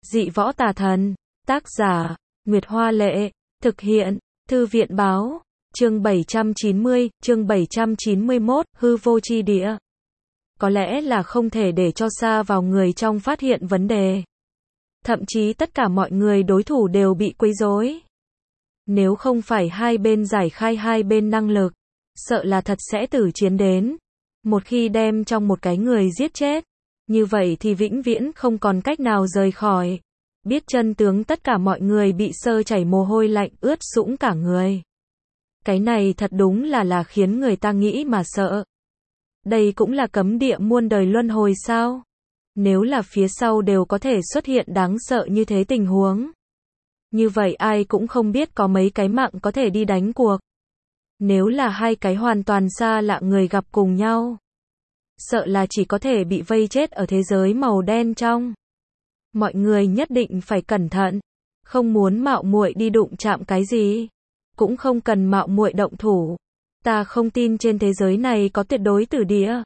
Dị võ tà thần. Tác giả, Nguyệt Hoa Lệ. Thực hiện, Thư viện Báo. Chương 790, chương 791, hư vô chi địa. Có lẽ là không thể để cho xa vào người trong phát hiện vấn đề. Thậm chí tất cả mọi người đối thủ đều bị quấy rối. Nếu không phải hai bên giải khai hai bên năng lực, sợ là thật sẽ tử chiến đến. Một khi đem trong một cái người giết chết, như vậy thì vĩnh viễn không còn cách nào rời khỏi. Biết chân tướng tất cả mọi người bị sơ chảy mồ hôi lạnh ướt sũng cả người. Cái này thật đúng là khiến người ta nghĩ mà sợ. Đây cũng là cấm địa muôn đời luân hồi sao? Nếu là phía sau đều có thể xuất hiện đáng sợ như thế tình huống. Như vậy ai cũng không biết có mấy cái mạng có thể đi đánh cuộc. Nếu là hai cái hoàn toàn xa lạ người gặp cùng nhau, sợ là chỉ có thể bị vây chết ở thế giới màu đen trong. Mọi người nhất định phải cẩn thận, không muốn mạo muội đi đụng chạm cái gì, cũng không cần mạo muội động thủ. Ta không tin trên thế giới này có tuyệt đối tử địa.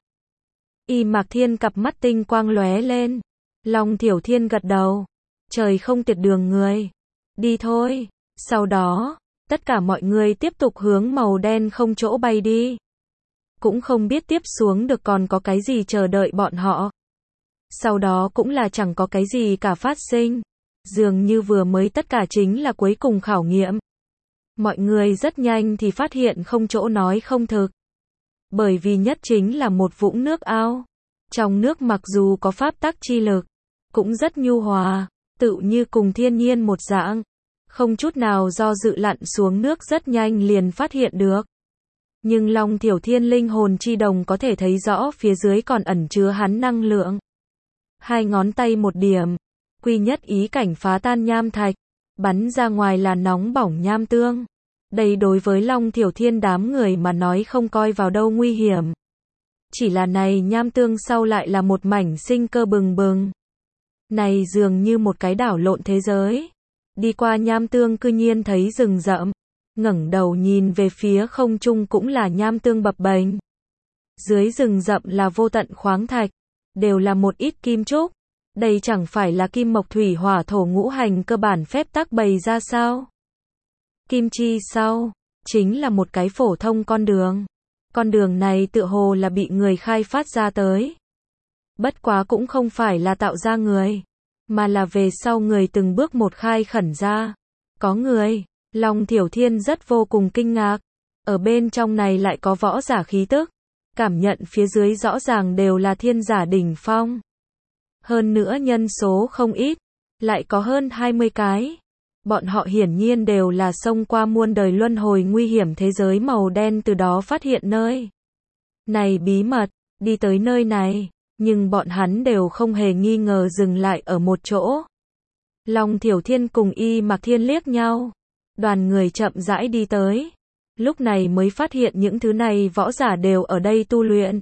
Y Mạc Thiên cặp mắt tinh quang lóe lên. Long Thiểu Thiên gật đầu. Trời không tuyệt đường người. Đi thôi. Sau đó, tất cả mọi người tiếp tục hướng màu đen không chỗ bay đi. Cũng không biết tiếp xuống được còn có cái gì chờ đợi bọn họ. Sau đó cũng là chẳng có cái gì cả phát sinh. Dường như vừa mới tất cả chính là cuối cùng khảo nghiệm. Mọi người rất nhanh thì phát hiện không chỗ nói không thực. Bởi vì nhất chính là một vũng nước ao. Trong nước mặc dù có pháp tắc chi lực, cũng rất nhu hòa, tự như cùng thiên nhiên một dạng. Không chút nào do dự lặn xuống nước rất nhanh liền phát hiện được. Nhưng Long Thiểu Thiên linh hồn chi đồng có thể thấy rõ phía dưới còn ẩn chứa hắn năng lượng. Hai ngón tay một điểm, quy nhất ý cảnh phá tan nham thạch, bắn ra ngoài là nóng bỏng nham tương. Đây đối với Long Thiểu Thiên đám người mà nói không coi vào đâu nguy hiểm. Chỉ là này nham tương sau lại là một mảnh sinh cơ bừng bừng. Này dường như một cái đảo lộn thế giới. Đi qua nham tương cư nhiên thấy rừng rậm. Ngẩng đầu nhìn về phía không trung cũng là nham tương bập bềnh. Dưới rừng rậm là vô tận khoáng thạch. Đều là một ít kim trúc. Đây chẳng phải là kim mộc thủy hỏa thổ ngũ hành cơ bản phép tắc bày ra sao? Kim chi sau, chính là một cái phổ thông con đường. Con đường này tựa hồ là bị người khai phát ra tới. Bất quá cũng không phải là tạo ra người, mà là về sau người từng bước một khai khẩn ra. Có người, Long Thiểu Thiên rất vô cùng kinh ngạc. Ở bên trong này lại có võ giả khí tức. Cảm nhận phía dưới rõ ràng đều là thiên giả đỉnh phong. Hơn nữa nhân số không ít, lại có hơn 20 cái. Bọn họ hiển nhiên đều là xông qua muôn đời luân hồi nguy hiểm thế giới màu đen từ đó phát hiện nơi này bí mật, đi tới nơi này, nhưng bọn hắn đều không hề nghi ngờ dừng lại ở một chỗ. Long Thiểu Thiên cùng Y Mạc Thiên liếc nhau, đoàn người chậm rãi đi tới, lúc này mới phát hiện những thứ này võ giả đều ở đây tu luyện.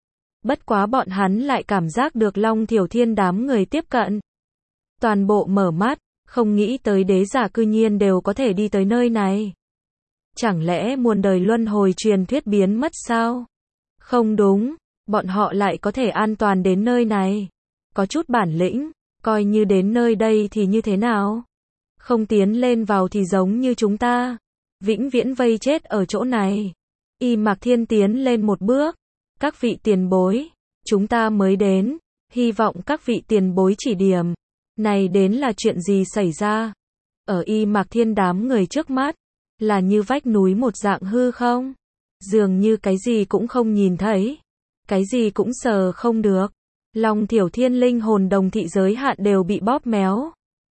Bất quá bọn hắn lại cảm giác được Long Thiểu Thiên đám người tiếp cận. Toàn bộ mở mắt. Không nghĩ tới đế giả cư nhiên đều có thể đi tới nơi này. Chẳng lẽ muôn đời luân hồi truyền thuyết biến mất sao? Không đúng, bọn họ lại có thể an toàn đến nơi này. Có chút bản lĩnh, coi như đến nơi đây thì như thế nào? Không tiến lên vào thì giống như chúng ta. Vĩnh viễn vây chết ở chỗ này. Y Mạc Thiên tiến lên một bước. Các vị tiền bối, chúng ta mới đến. Hy vọng các vị tiền bối chỉ điểm. Này đến là chuyện gì xảy ra? Ở Y Mạc Thiên đám người trước mắt, là như vách núi một dạng hư không? Dường như cái gì cũng không nhìn thấy, cái gì cũng sờ không được. Long Thiểu Thiên linh hồn đồng thị giới hạn đều bị bóp méo.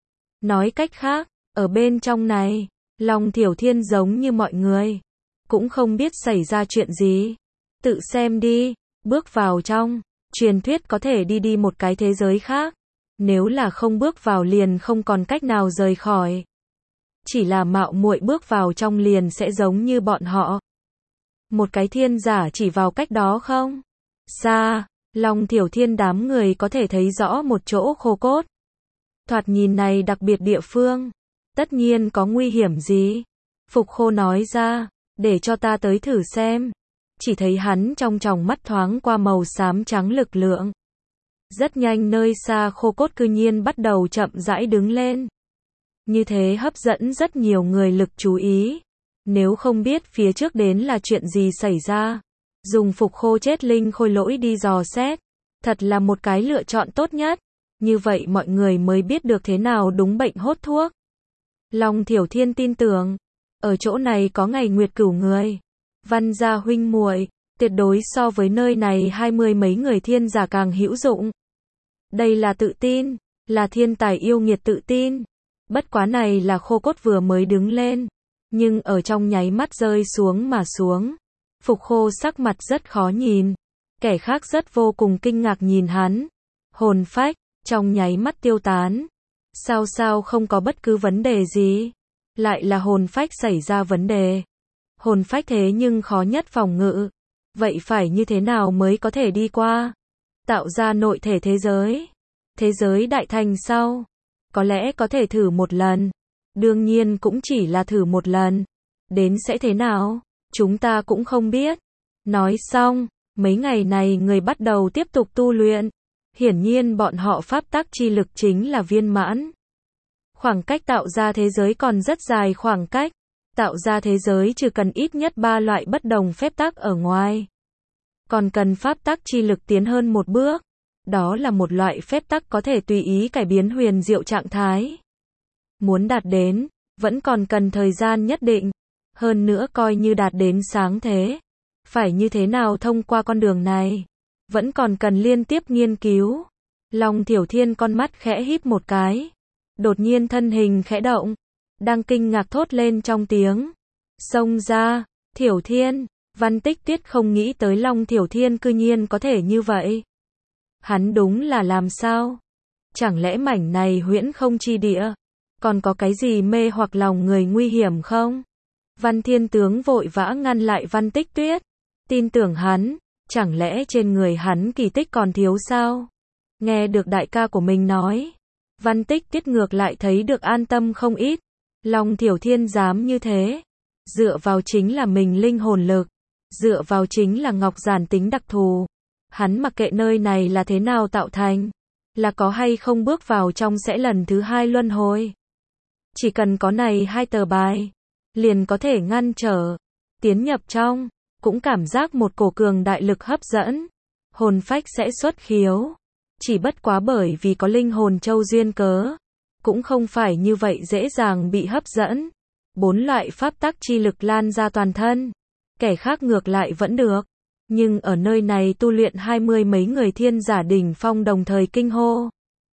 Nói cách khác, ở bên trong này, Long Thiểu Thiên giống như mọi người, cũng không biết xảy ra chuyện gì. Tự xem đi, bước vào trong, truyền thuyết có thể đi một cái thế giới khác. Nếu là không bước vào liền không còn cách nào rời khỏi. Chỉ là mạo muội bước vào trong liền sẽ giống như bọn họ. Một cái thiên giả chỉ vào cách đó không? Xa, Long Thiểu Thiên đám người có thể thấy rõ một chỗ khô cốt. Thoạt nhìn này đặc biệt địa phương. Tất nhiên có nguy hiểm gì? Phục Khô nói ra, để cho ta tới thử xem. Chỉ thấy hắn trong tròng mắt thoáng qua màu xám trắng lực lượng. Rất nhanh nơi xa khô cốt cư nhiên bắt đầu chậm rãi đứng lên. Như thế hấp dẫn rất nhiều người lực chú ý. Nếu không biết phía trước đến là chuyện gì xảy ra, dùng phục khô chết linh khôi lỗi đi dò xét, thật là một cái lựa chọn tốt nhất. Như vậy mọi người mới biết được thế nào đúng bệnh hốt thuốc. Long Thiểu Thiên tin tưởng, ở chỗ này có ngày nguyệt cửu người. Văn gia huynh muội, tuyệt đối so với nơi này 20 mấy người thiên giả càng hữu dụng. Đây là tự tin, là thiên tài yêu nghiệt tự tin. Bất quá này là khô cốt vừa mới đứng lên, nhưng ở trong nháy mắt rơi xuống mà xuống. Phục khô sắc mặt rất khó nhìn, kẻ khác rất vô cùng kinh ngạc nhìn hắn. Hồn phách, trong nháy mắt tiêu tán. Sao không có bất cứ vấn đề gì? Lại là hồn phách xảy ra vấn đề. Hồn phách thế nhưng khó nhất phòng ngự. Vậy phải như thế nào mới có thể đi qua? Tạo ra nội thể thế giới. Thế giới đại thành sau. Có lẽ có thể thử một lần. Đương nhiên cũng chỉ là thử một lần. Đến sẽ thế nào? Chúng ta cũng không biết. Nói xong, mấy ngày này người bắt đầu tiếp tục tu luyện. Hiển nhiên bọn họ pháp tắc chi lực chính là viên mãn. Khoảng cách tạo ra thế giới còn rất dài khoảng cách. Tạo ra thế giới chỉ cần ít nhất 3 loại bất đồng phép tắc ở ngoài. Còn cần pháp tắc chi lực tiến hơn một bước. Đó là một loại phép tắc có thể tùy ý cải biến huyền diệu trạng thái. Muốn đạt đến, vẫn còn cần thời gian nhất định. Hơn nữa coi như đạt đến sáng thế. Phải như thế nào thông qua con đường này? Vẫn còn cần liên tiếp nghiên cứu. Long Thiểu Thiên con mắt khẽ híp một cái. Đột nhiên thân hình khẽ động. Đang kinh ngạc thốt lên trong tiếng. Xông ra, Thiểu Thiên. Văn Tích Tuyết không nghĩ tới Long Thiểu Thiên cư nhiên có thể như vậy. Hắn đúng là làm sao? Chẳng lẽ mảnh này huyễn không chi địa? Còn có cái gì mê hoặc lòng người nguy hiểm không? Văn Thiên Tướng vội vã ngăn lại Văn Tích Tuyết. Tin tưởng hắn, chẳng lẽ trên người hắn kỳ tích còn thiếu sao? Nghe được đại ca của mình nói. Văn Tích Tuyết ngược lại thấy được an tâm không ít. Long Thiểu Thiên dám như thế. Dựa vào chính là mình linh hồn lực. Dựa vào chính là ngọc giản tính đặc thù. Hắn mặc kệ nơi này là thế nào tạo thành. Là có hay không bước vào trong sẽ lần thứ 2 luân hồi. Chỉ cần có này 2 tờ bài. Liền có thể ngăn trở. Tiến nhập trong. Cũng cảm giác một cổ cường đại lực hấp dẫn. Hồn phách sẽ xuất khiếu. Chỉ bất quá bởi vì có linh hồn châu duyên cớ. Cũng không phải như vậy dễ dàng bị hấp dẫn. 4 loại pháp tắc chi lực lan ra toàn thân. Kẻ khác ngược lại vẫn được. Nhưng ở nơi này tu luyện 20 mấy người thiên giả đỉnh phong đồng thời kinh hô.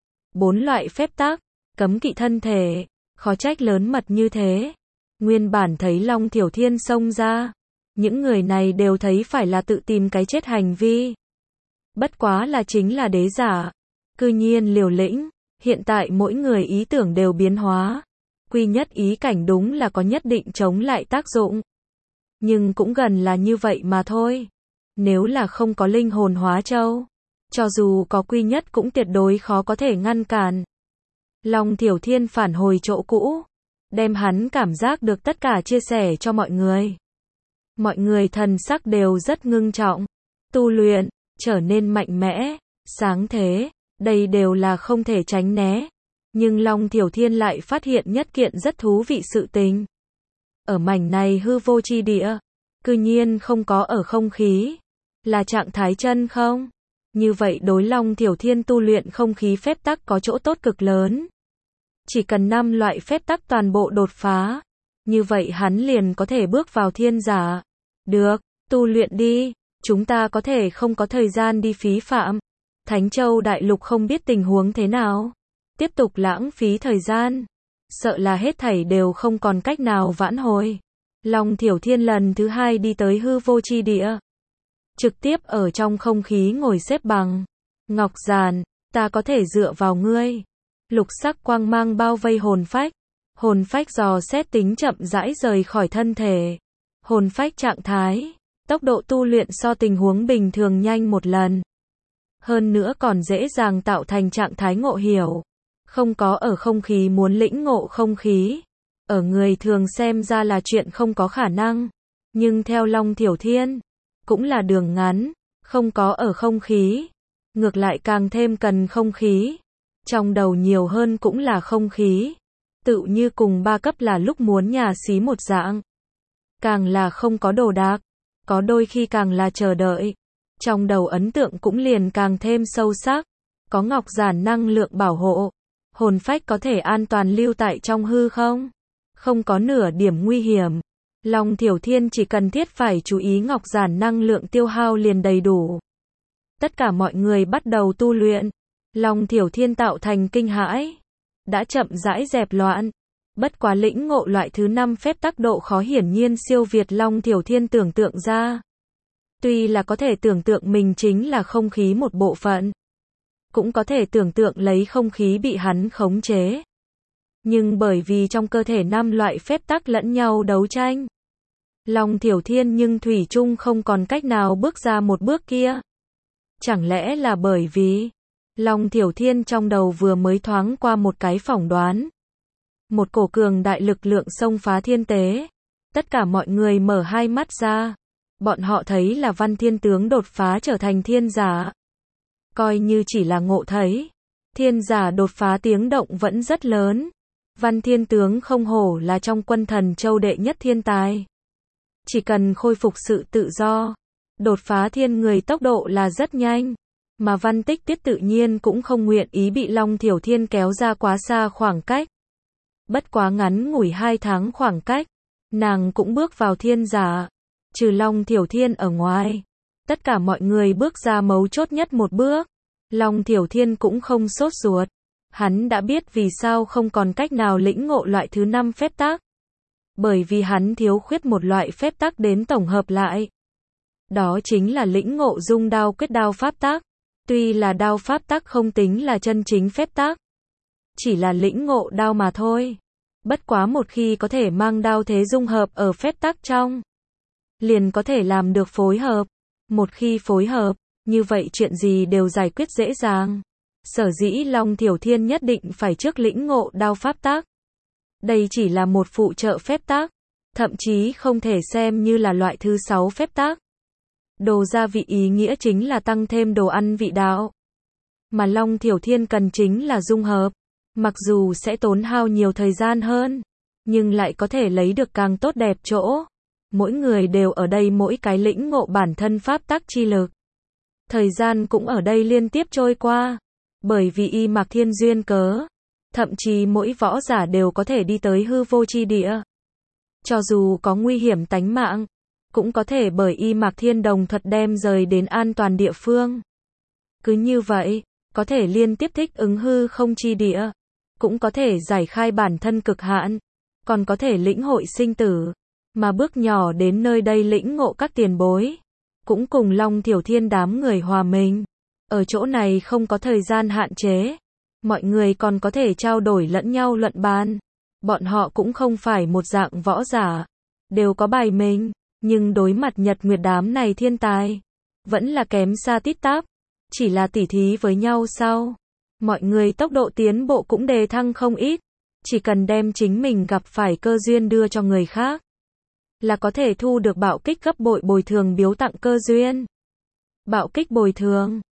4 loại phép tắc, cấm kỵ thân thể, khó trách lớn mật như thế. Nguyên bản thấy Long Thiểu Thiên xông ra. Những người này đều thấy phải là tự tìm cái chết hành vi. Bất quá là chính là đế giả. Cư nhiên liều lĩnh, hiện tại mỗi người ý tưởng đều biến hóa. Quy nhất ý cảnh đúng là có nhất định chống lại tác dụng. Nhưng cũng gần là như vậy mà thôi. Nếu là không có linh hồn hóa châu, cho dù có quy nhất cũng tuyệt đối khó có thể ngăn cản. Long Thiểu Thiên phản hồi chỗ cũ, đem hắn cảm giác được tất cả chia sẻ cho mọi người. Mọi người thần sắc đều rất ngưng trọng. Tu luyện, trở nên mạnh mẽ, sáng thế, đây đều là không thể tránh né. Nhưng Long Thiểu Thiên lại phát hiện nhất kiện rất thú vị sự tình. Ở mảnh này hư vô chi địa, cư nhiên không có ở không khí. Là trạng thái chân không? Như vậy đối Long Thiểu Thiên tu luyện không khí phép tắc có chỗ tốt cực lớn. Chỉ cần 5 loại phép tắc toàn bộ đột phá. Như vậy hắn liền có thể bước vào thiên giả. Được, tu luyện đi. Chúng ta có thể không có thời gian đi phí phạm. Thánh Châu Đại Lục không biết tình huống thế nào. Tiếp tục lãng phí thời gian. Sợ là hết thảy đều không còn cách nào vãn hồi. Long Thiểu Thiên lần thứ 2 đi tới hư vô chi địa. Trực tiếp ở trong không khí ngồi xếp bằng. Ngọc giản, ta có thể dựa vào ngươi. Lục sắc quang mang bao vây hồn phách. Hồn phách dò xét tính chậm rãi rời khỏi thân thể. Hồn phách trạng thái, tốc độ tu luyện so tình huống bình thường nhanh một lần. Hơn nữa còn dễ dàng tạo thành trạng thái ngộ hiểu. Không có ở không khí muốn lĩnh ngộ không khí. Ở người thường xem ra là chuyện không có khả năng. Nhưng theo Long Thiểu Thiên, cũng là đường ngắn, không có ở không khí. ngược lại càng thêm cần không khí. Trong đầu nhiều hơn cũng là không khí. Tự như cùng 3 cấp là lúc muốn nhà xí một dạng. Càng là không có đồ đạc, có đôi khi càng là chờ đợi. Trong đầu ấn tượng cũng liền càng thêm sâu sắc. Có ngọc giản năng lượng bảo hộ. Hồn phách có thể an toàn lưu tại trong hư không? Không có nửa điểm nguy hiểm. Long Thiểu Thiên chỉ cần thiết phải chú ý ngọc giản năng lượng tiêu hao liền đầy đủ. Tất cả mọi người bắt đầu tu luyện. Long Thiểu Thiên tạo thành kinh hãi. Đã chậm rãi dẹp loạn. Bất quá lĩnh ngộ loại thứ 5 phép tắc độ khó hiển nhiên siêu việt Long Thiểu Thiên tưởng tượng ra. Tuy là có thể tưởng tượng mình chính là không khí một bộ phận. Cũng có thể tưởng tượng lấy không khí bị hắn khống chế. Nhưng bởi vì trong cơ thể 5 loại phép tắc lẫn nhau đấu tranh. Long Thiểu Thiên nhưng thủy chung không còn cách nào bước ra một bước kia. Chẳng lẽ là bởi vì Long Thiểu Thiên trong đầu vừa mới thoáng qua một cái phỏng đoán. Một cổ cường đại lực lượng xông phá thiên tế. Tất cả mọi người mở hai mắt ra. Bọn họ thấy là Văn Thiên Tướng đột phá trở thành thiên giả. Coi như chỉ là ngộ thấy. Thiên giả đột phá tiếng động vẫn rất lớn. Văn Thiên Tướng không hổ là trong quân thần châu đệ nhất thiên tài. Chỉ cần khôi phục sự tự do. Đột phá thiên người tốc độ là rất nhanh. Mà Văn Tích Tiết tự nhiên cũng không nguyện ý bị Long Thiểu Thiên kéo ra quá xa khoảng cách. Bất quá ngắn ngủi 2 tháng khoảng cách. Nàng cũng bước vào thiên giả. Trừ Long Thiểu Thiên ở ngoài. Tất cả mọi người bước ra mấu chốt nhất một bước. Long Thiểu Thiên cũng không sốt ruột. Hắn đã biết vì sao không còn cách nào lĩnh ngộ loại thứ 5 phép tắc. Bởi vì hắn thiếu khuyết một loại phép tắc đến tổng hợp lại. Đó chính là lĩnh ngộ dung đao quyết đao pháp tắc. Tuy là đao pháp tắc không tính là chân chính phép tắc. Chỉ là lĩnh ngộ đao mà thôi. Bất quá một khi có thể mang đao thế dung hợp ở phép tắc trong. Liền có thể làm được phối hợp. Một khi phối hợp, như vậy chuyện gì đều giải quyết dễ dàng. Sở dĩ Long Thiểu Thiên nhất định phải trước lĩnh ngộ đao pháp tắc. Đây chỉ là một phụ trợ phép tắc. Thậm chí không thể xem như là loại thứ 6 phép tắc. Đồ gia vị ý nghĩa chính là tăng thêm đồ ăn vị đạo. Mà Long Thiểu Thiên cần chính là dung hợp. Mặc dù sẽ tốn hao nhiều thời gian hơn. Nhưng lại có thể lấy được càng tốt đẹp chỗ. Mỗi người đều ở đây mỗi cái lĩnh ngộ bản thân pháp tắc chi lực. Thời gian cũng ở đây liên tiếp trôi qua. Bởi vì y mạc thiên duyên cớ. Thậm chí mỗi võ giả đều có thể đi tới hư vô chi địa. Cho dù có nguy hiểm tánh mạng. Cũng có thể bởi y mạc thiên đồng thuật đem rời đến an toàn địa phương. Cứ như vậy, có thể liên tiếp thích ứng hư không chi địa. Cũng có thể giải khai bản thân cực hạn. Còn có thể lĩnh hội sinh tử. Mà bước nhỏ đến nơi đây lĩnh ngộ các tiền bối. Cũng cùng Long Thiểu Thiên đám người hòa mình. Ở chỗ này không có thời gian hạn chế. Mọi người còn có thể trao đổi lẫn nhau luận bàn. Bọn họ cũng không phải một dạng võ giả. Đều có bài mình. Nhưng đối mặt Nhật Nguyệt đám này thiên tài. Vẫn là kém xa tít tắp. Chỉ là tỉ thí với nhau sau. Mọi người tốc độ tiến bộ cũng đề thăng không ít. Chỉ cần đem chính mình gặp phải cơ duyên đưa cho người khác. Là có thể thu được bạo kích gấp bội bồi thường biếu tặng cơ duyên. Bạo kích bồi thường.